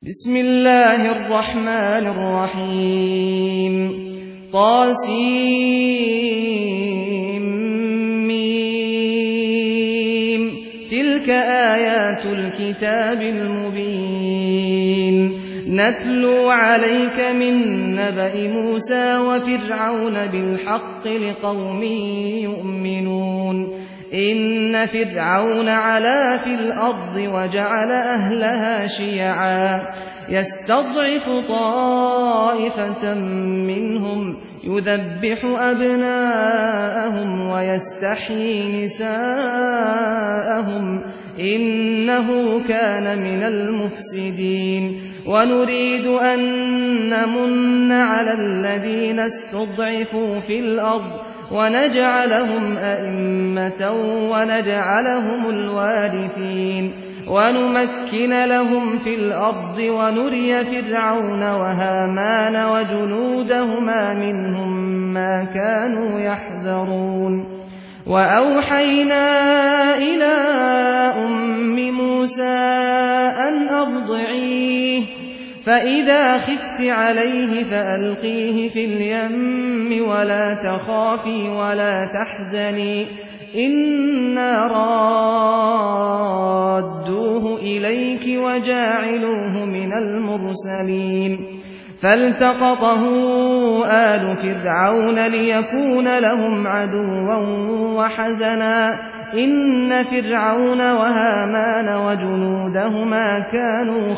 بسم الله الرحمن الرحيم طاسيم تلك آيات الكتاب المبين نتلو عليك من نبأ موسى وفرعون بالحق لقوم يؤمنون إن فرعون علا في الأرض وجعل أهلها شيعا يستضعف طائفة منهم يذبح أبناءهم ويستحيي نساءهم إنه كان من المفسدين ونريد أن نمن على الذين استضعفوا في الأرض ونجعلهم أئمة ونجعلهم الوارثين ونمكن لهم في الأرض ونري فرعون وهامان وجنودهما منهم ما كانوا يحذرون وأوحينا إلى أم موسى أن أرضعيه فإذا خفت عليه فألقيه في اليم ولا تخافي ولا تحزني إنا رادوه إليك وجاعلوه من المرسلين فالتقطه آل فرعون ليكون لهم عدوا وحزنا إن فرعون وهامان وجنودهما كانوا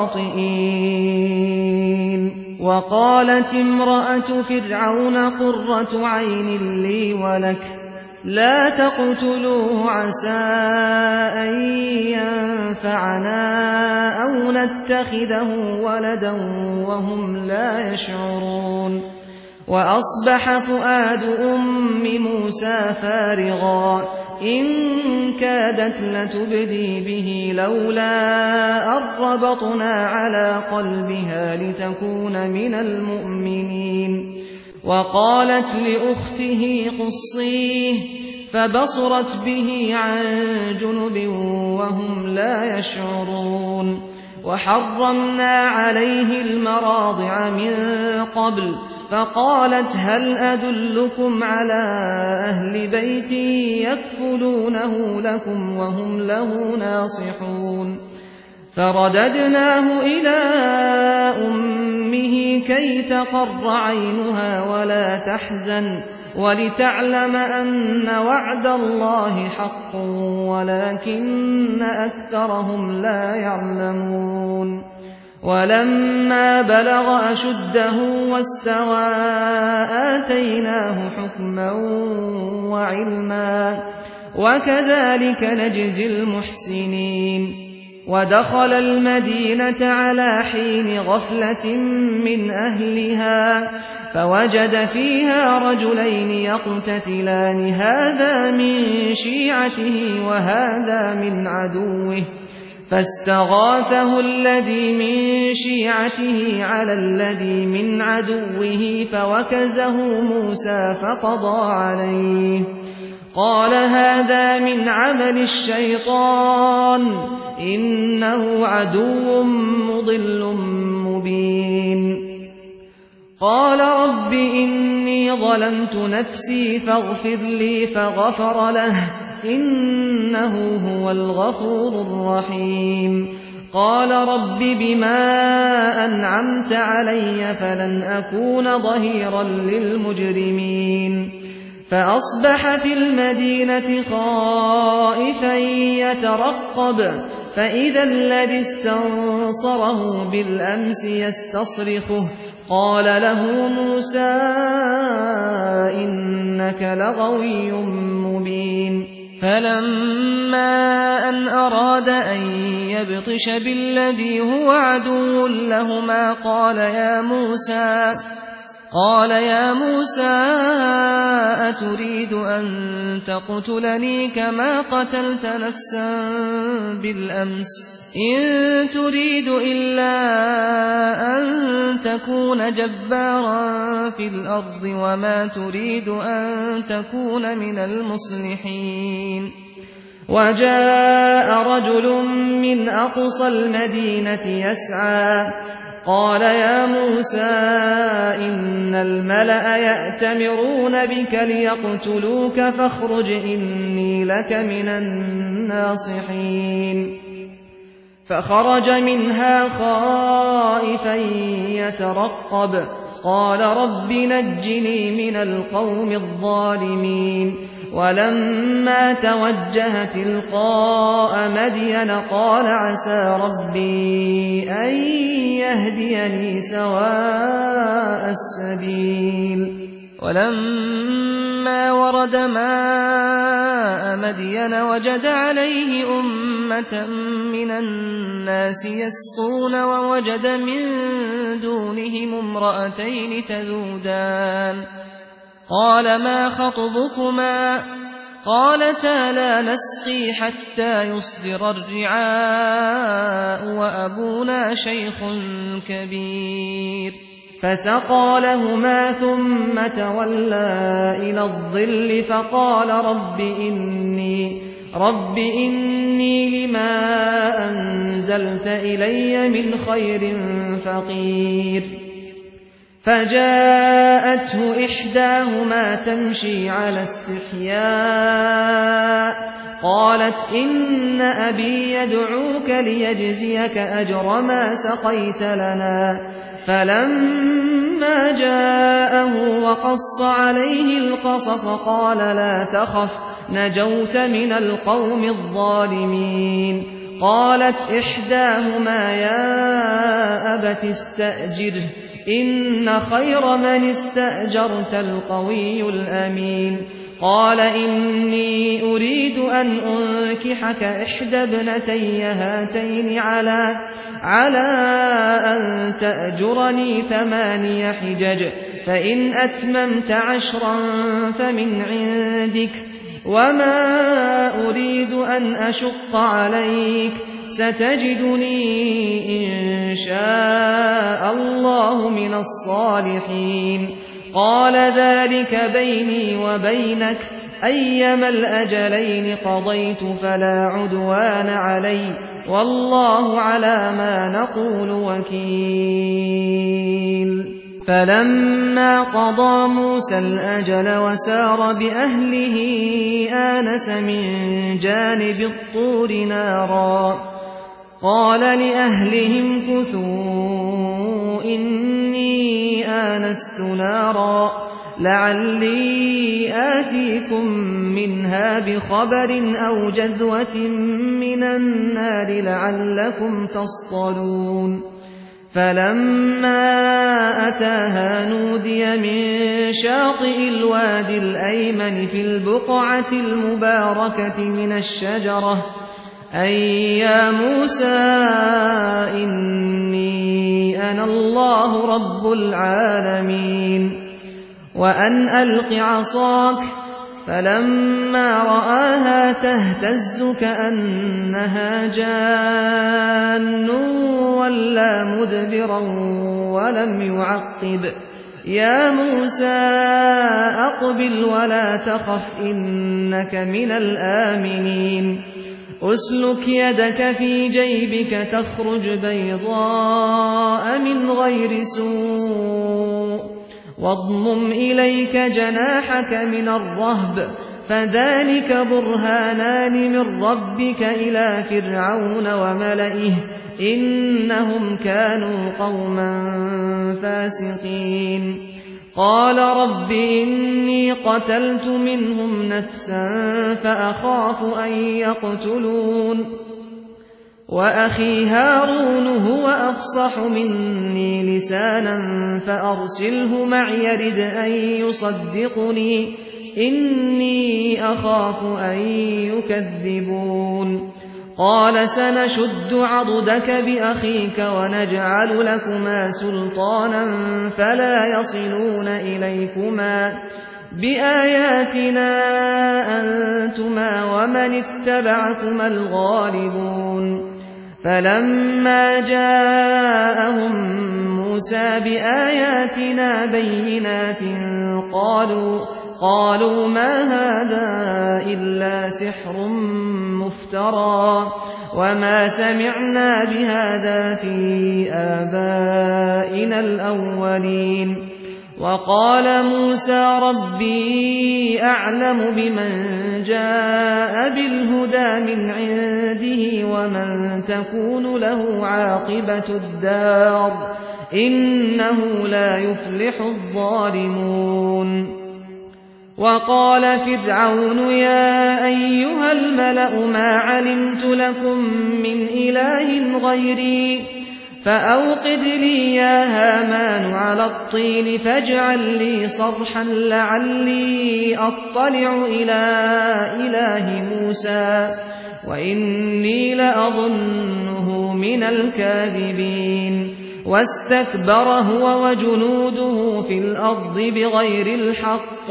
خاطئين وقالت امرأة فرعون قرة عين لي ولك لا تقتلوه عسى أن ينفعنا أو نتخذه ولدا وهم لا يشعرون وأصبح فؤاد أم موسى فارغا إن كادت لتبدي به لولا أن ربطنا على قلبها لتكون من المؤمنين وقالت لأخته قصيه فبصرت به عن جنب وهم لا يشعرون وحرمنا عليه المراضع من قبل فقالت هل أدلكم على أهل بيت يكفلونه لكم وهم له ناصحون فرددناه إلى أمه كي تقر عينها ولا تحزن ولتعلم أن وعد الله حق ولكن أكثرهم لا يعلمون ولما بلغ أشده واستوى آتيناه حكما وعلما وكذلك نجزي المحسنين ودخل المدينة على حين غفلة من أهلها فوجد فيها رجلين يقتتلان هذا من شيعته وهذا من عدوه فاستغاثه الذي من شيعته على الذي من عدوه فوكزه موسى فقضى عليه قال هذا من عمل الشيطان إنه عدو مضل مبين قال رب إني ظلمت نفسي فاغفر لي فغفر له إنه هو الغفور الرحيم قال رب بما أنعمت علي فلن أكون ظهيرا للمجرمين فأصبح في المدينة خائفا يترقب فإذا الذي استنصره بالأمس يستصرخه قال له موسى إنك لغوي مبين فلما أن أراد أن يبطش بالذي هو عدو لهما قال يا موسى أتريد أن تقتلني كما قتلت نفسا بالأمس إن تريد إلا أن تكون جبارا في الأرض وما تريد أن تكون من المصلحين وجاء رجل من أقصى المدينة يسعى قال يا موسى إن الملأ يأتمرون بك ليقتلوك فاخرج إني لك من الناصحين فخرج منها خائفا يترقب قال رب نجني من القوم الظالمين ولما توجه تلقاء مدين قال عسى ربي أن يهديني سواء السبيل ولما ورد ماء مدين وجد عليه أمة من الناس يسقون ووجد من دونهم امرأتين تذودان قال ما خطبكما قالتا لا نسقي حتى يصدر الرعاء وأبونا شيخ كبير فسقى لهما ثم تولى إلى الظل فقال رب إني لما أنزلت إلي من خير فقير فجاءته إحداهما تمشي على استحياء قالت إن أبي يدعوك ليجزيك أجر ما سقيت لنا فلما جاءه وقص عليه القصص قال لا تخف نجوت من القوم الظالمين قالت إحداهما يا أبت استأجره إن خير من استأجرت القوي الأمين قال إني أريد أن أنكحك إحدى ابنتي هاتين على أن تأجرني 8 حجج فإن أتممت 10 فمن عندك وما أريد أن أشق عليك ستجدني إن شاء الله من الصالحين قال ذلك بيني وبينك أيما الأجلين قضيت فلا عدوان علي والله على ما نقول وكيل فلما قضى موسى الأجل وسار بأهله آنس من جانب الطور نارا قال لأهلهم كثوا إني آنست نارا لعلي آتيكم منها بخبر أو جذوة من النار لعلكم تصطلون فلما أتاها نودي من شاطئ الوادي الأيمن في البقعة المباركة من الشجرة أي يا موسى إني أنا الله رب العالمين وأن ألق عصاك فلما رآها تهتز كأنها جان ولا مدبرا ولم يعقب يا موسى أقبل ولا تخف إنك من الآمنين أسلك يدك في جيبك تخرج بيضاء من غير سوء واضمم إليك جناحك من الرهب فذلك برهانان من ربك إلى فرعون وملئه إنهم كانوا قوما فاسقين قال رب إني قتلت منهم نفسا فأخاف أن يقتلون وأخي هارون هو أفصح مني لسانا فأرسله معي يرد أن يصدقني إني أخاف أن يكذبون قال سنشد عضدك بأخيك ونجعل لكما سلطانا فلا يصلون إليكما بآياتنا أنتما ومن اتبعكما الغالبون فلما جاءهم موسى بآياتنا بينات قالوا ما هذا إلا سحر مفترى وما سمعنا بهذا في آبائنا الأولين. وقال موسى ربي أعلم بمن جاء بالهدى من عنده ومن تكون له عاقبة الدار إنه لا يفلح الظالمون. وقال فرعون يا أيها الملأ ما علمت لكم من إله غيري فأوقد لي يا هامان على الطين فاجعل لي صرحا لعلي أطلع إلى إله موسى وإني لأظنه من الكاذبين. واستكبر هو وجنوده في الأرض بغير الحق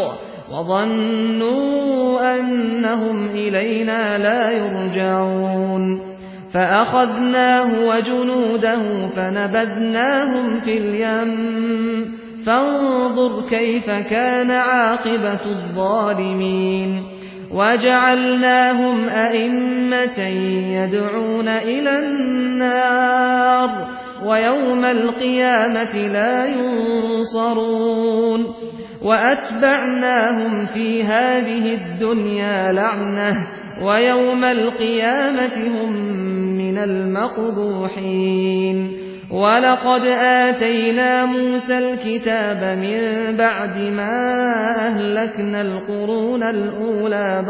وظنوا أنهم إلينا لا يرجعون. فأخذناه وجنوده فنبذناهم في اليم فانظر كيف كان عاقبة الظالمين. وجعلناهم أئمة يدعون إلى النار ويوم القيامة لا ينصرون. وأتبعناهم في هذه الدنيا لعنة ويوم القيامة هم من المقبوحين. ولقد آتينا موسى الكتاب من بعد ما أهلكنا القرون الأولى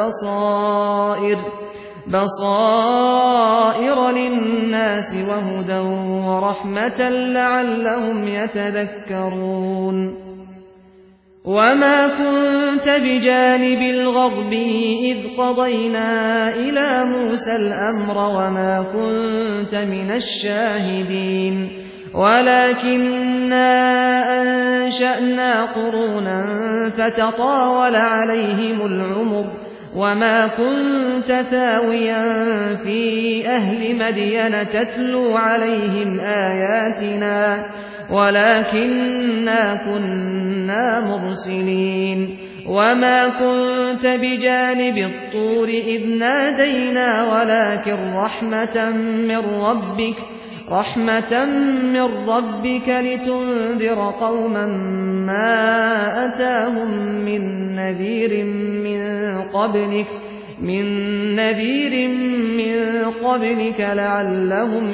بصائر للناس وهدى ورحمة لعلهم يتذكرون. وما كنت بجانب الغربي إذ قضينا إلى موسى الأمر وما كنت من الشاهدين ولكننا أنشأنا قرونا فتطاول عليهم العمر وما كنت ثاويا في أهل مدين تتلو عليهم آياتنا ولكننا كنا مرسلين. وما كنت بجانب الطور إذ نادينا ولكن رحمة من ربك لتنذر قوما ما أتاهم من نذير من قبلك لعلهم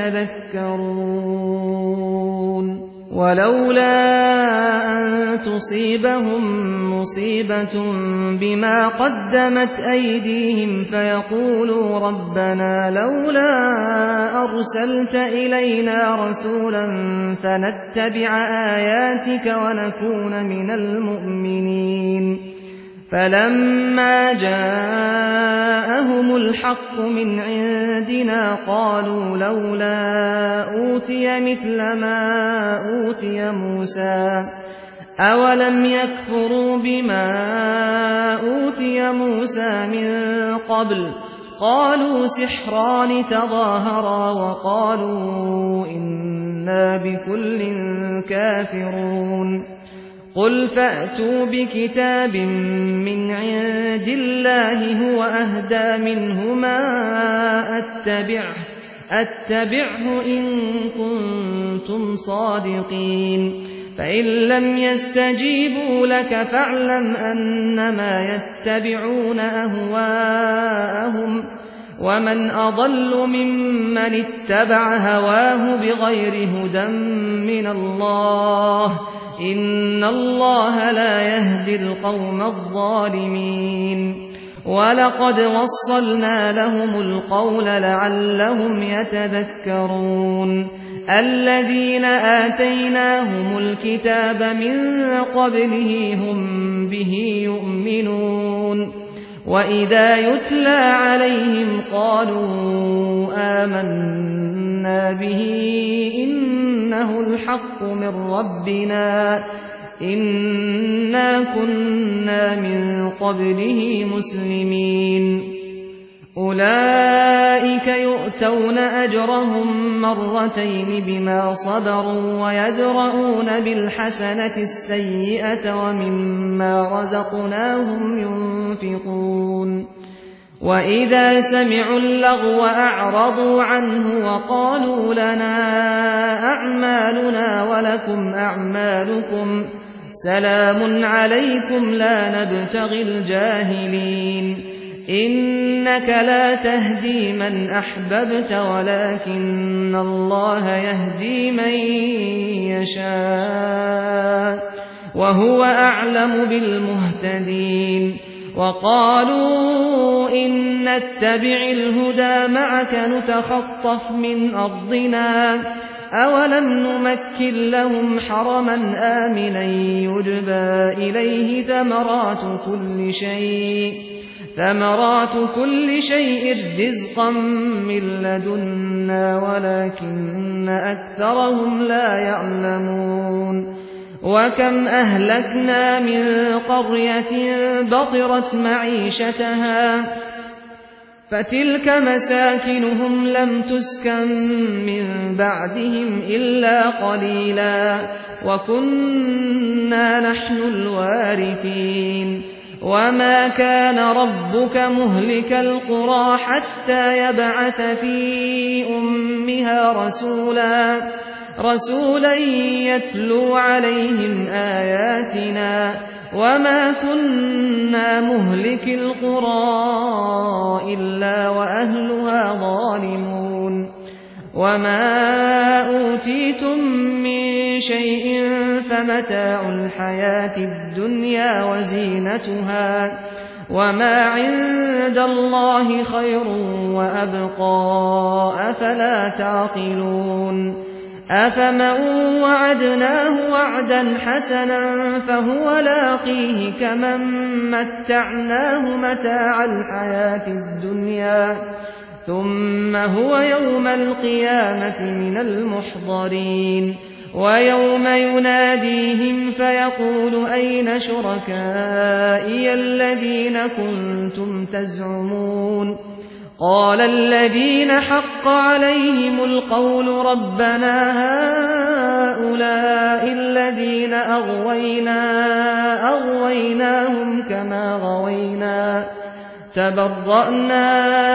يتذكرون. ولولا أن تصيبهم مصيبة بما قدمت أيديهم فيقولوا ربنا لولا أرسلت إلينا رسولا فنتبع آياتك ونكون من المؤمنين. فلما جاءهم الحق من عندنا قالوا لولا أوتي مثل ما أوتي موسى أولم يكفروا بما أوتي موسى من قبل قالوا سحران تظاهرا وقالوا إنا بكل كافرون. قل فأتوا بكتاب من عند الله هو أهدى منهما أتبعه إن كنتم صادقين. فإن لم يستجيبوا لك فاعلم أنما يتبعون أهواءهم ومن أضل ممن اتبع هواه بغير هدى من الله إن الله لا يهدي القوم الظالمين. ولقد وصلنا لهم القول لعلهم يتذكرون. الذين آتيناهم الكتاب من قبله هم به يؤمنون. وإذا يتلى عليهم قالوا آمنا به إنه الحق من ربنا إنا كنا من قبله مسلمين. أولئك يؤتون أجرهم مرتين بما صبروا ويدرؤون بالحسنة السيئة ومما رزقناهم ينفقون وإذا سمعوا اللغو أعرضوا عنه وقالوا لنا أعمالنا ولكم أعمالكم سلام عليكم لا نبتغي الجاهلين إنك لا تهدي من أحببت ولكن الله يهدي من يشاء وهو أعلم بالمهتدين وقالوا إن نتبع الهدى معك نتخطف من أرضنا أولم نمكن لهم حرما آمنا يجبى إليه ثمرات كل شيء رزقا من لدنا ولكن أكثرهم لا يعلمون وكم أهلكنا من قرية بطرت معيشتها فتلك مساكنهم لم تسكن من بعدهم إلا قليلا وكنا نحن الوارثين وما كان ربك مهلك القرى حتى يبعث في أمها رسولا يتلو عليهم آياتنا وما كنا مهلك القرى إلا وأهلها ظالمون وما أوتيتم من شيء فمتاع الحياة الدنيا وزينتها وما عند الله خير وأبقى أفلا تعقلون أفمن وعدناه وعدا حسنا فهو لاقيه كمن متعناه متاع الحياة الدنيا ثم هو يوم القيامة من المحضرين ويوم يناديهم فيقول أين شركائي الذين كنتم تزعمون قال الذين حق عليهم القول ربنا هؤلاء الذين أغويناهم كما غوينا تبرأنا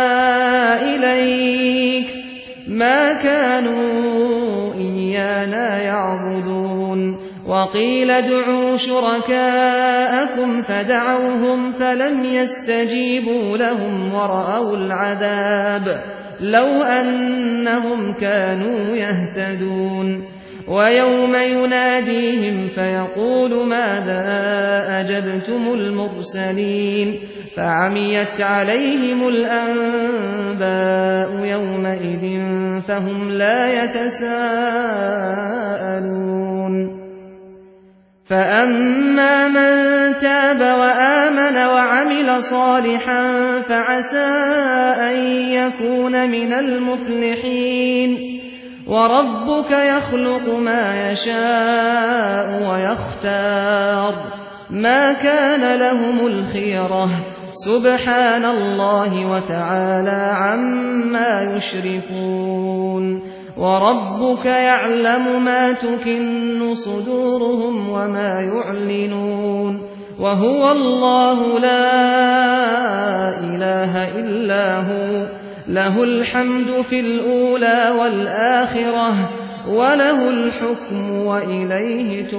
إليك ما كانوا إيانا يعبدون وقيل ادعوا شركاءكم فدعوهم فلم يستجيبوا لهم ورأوا العذاب لو أنهم كانوا يهتدون ويوم يناديهم فيقول ماذا أجبتم المرسلين فعميت عليهم الأنباء يومئذ فهم لا يتساءلون فأما من تاب وآمن وعمل صالحا فعسى أن يكون من المفلحين وربك يخلق ما يشاء ويختار ما كان لهم الخيرة سبحان الله وتعالى عما يشركون وربك يعلم ما تكن صدورهم وما يعلنون وهو الله لا إله إلا هو له الحمد في الأولى والآخرة وله الحكم وإليه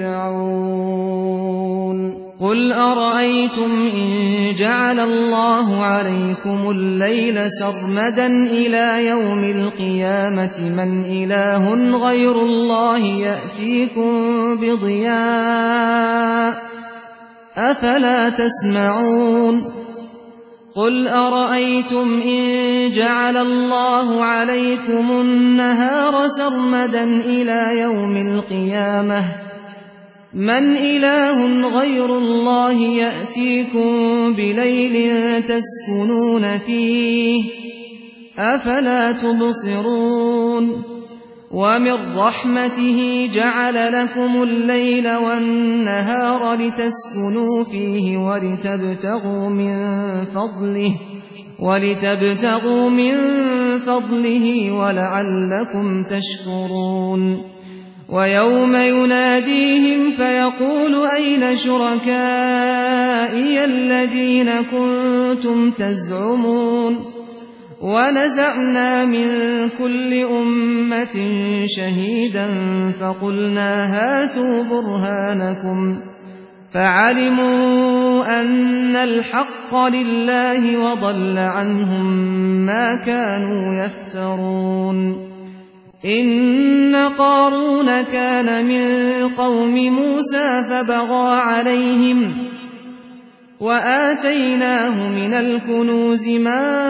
ترجعون قل أرأيتم إن جعل الله عليكم الليل سرمدا إلى يوم القيامة من إله غير الله يأتيكم بضياء أفلا تسمعون قل أرأيتم إن جعل الله عليكم النهار سرمدا إلى يوم القيامة من إله غير الله يأتيكم بليل تسكنون فيه أفلا تبصرون ومن رحمته جعل لكم الليل والنهار لتسكنوا فيه ولتبتغوا من فضله ولتبتغوا من فضله ولعلكم تشكرون ويوم يناديهم فيقول أين شركائي الذين كنتم تزعمون ونزعنا من كل أمة شهيدا فقلنا هاتوا برهانكم فعلموا أن الحق لله وضل عنهم ما كانوا يفترون إن قارون كان من قوم موسى فبغى عليهم وآتيناه من الكنوز ما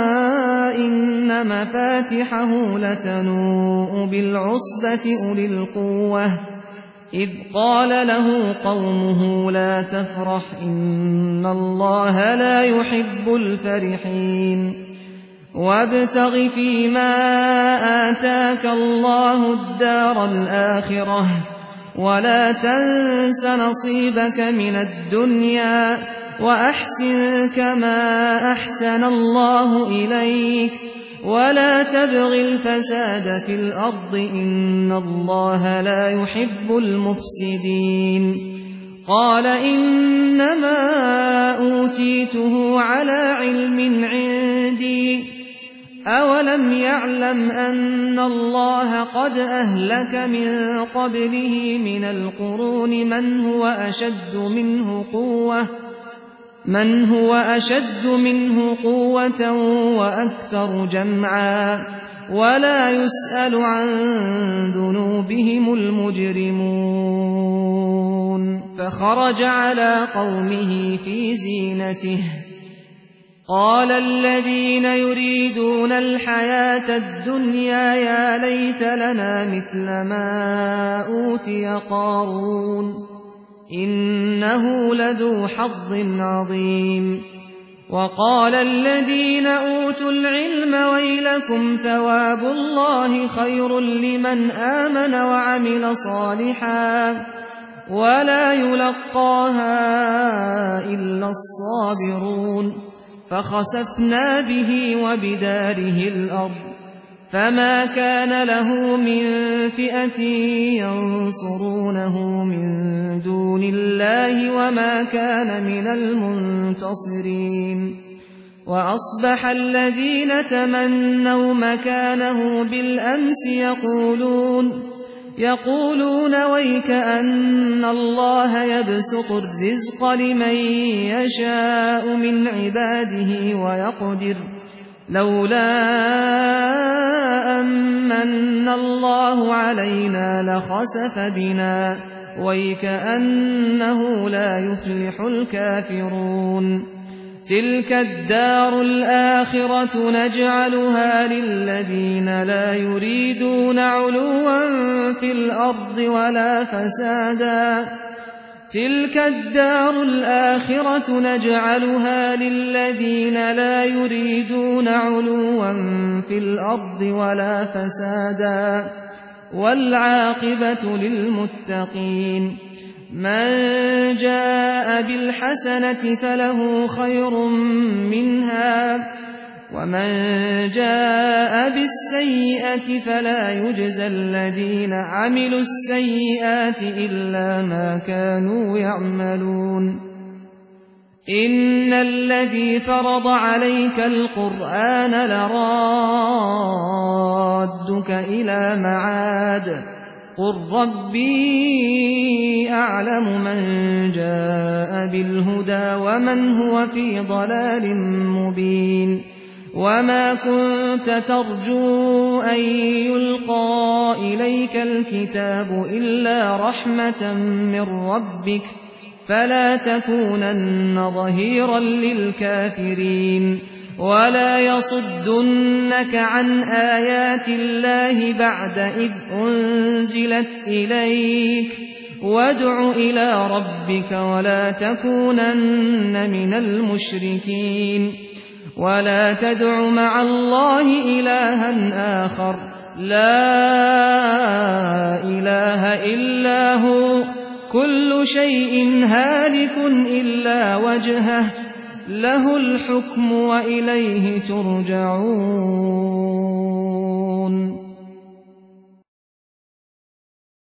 إن مفاتحه لتنوء بالعصبة أولي القوة إذ قال له قومه لا تفرح إن الله لا يحب الفرحين وابتغ فيما آتاك الله الدار الآخرة ولا تنس نصيبك من الدنيا وأحسن كما أحسن الله إليك ولا تبغ الفساد في الأرض إن الله لا يحب المفسدين قال إنما أوتيته على علم عندي أولم يعلم أن الله قد أهلك من قبله من القرون من هو أشد منه قوة وأكثر جمعا ولا يسأل عن ذنوبهم المجرمون فخرج على قومه في زينته قال الذين يريدون الحياة الدنيا يا ليت لنا مثل ما أوتي قارون إنه لذو حظ عظيم وقال الذين أوتوا العلم ويلكم ثواب الله خير لمن آمن وعمل صالحا ولا يلقاها إلا الصابرون فخسفنا به وبداره الأرض فما كان له من فئة ينصرونه من دون الله وما كان من المنتصرين وأصبح الذين تمنوا مكانه بالأمس يقولون ويك أن الله يبسط الرزق لمن يشاء من عباده ويقدر لولا أمن الله علينا لخسف بنا ويكأنه لا يفلح الكافرون تلك الدار الآخرة نجعلها للذين لا يريدون علوا في الأرض ولا فسادا تلك الدار الآخرة نجعلها للذين لا يريدون علوا في الأرض ولا فسادا والعاقبة للمتقين من جاء بالحسنة فله خير منها ومن جاء بالسيئة فلا يجزى الذين عملوا السيئات إلا ما كانوا يعملون إن الذي فرض عليك القرآن لرادك إلى معاد قل ربي أعلم من جاء بالهدى ومن هو في ضلال مبين وما كنت ترجو أن يلقى إليك الكتاب إلا رحمة من ربك فلا تكونن ظهيرا للكافرين ولا يصدنك عن آيات الله بعد إذ أنزلت إليك وادع إلى ربك ولا تكونن من المشركين ولا تدع مع الله إلها آخر لا إله إلا هو كل شيء هالك إلا وجهه له الحكم وإليه ترجعون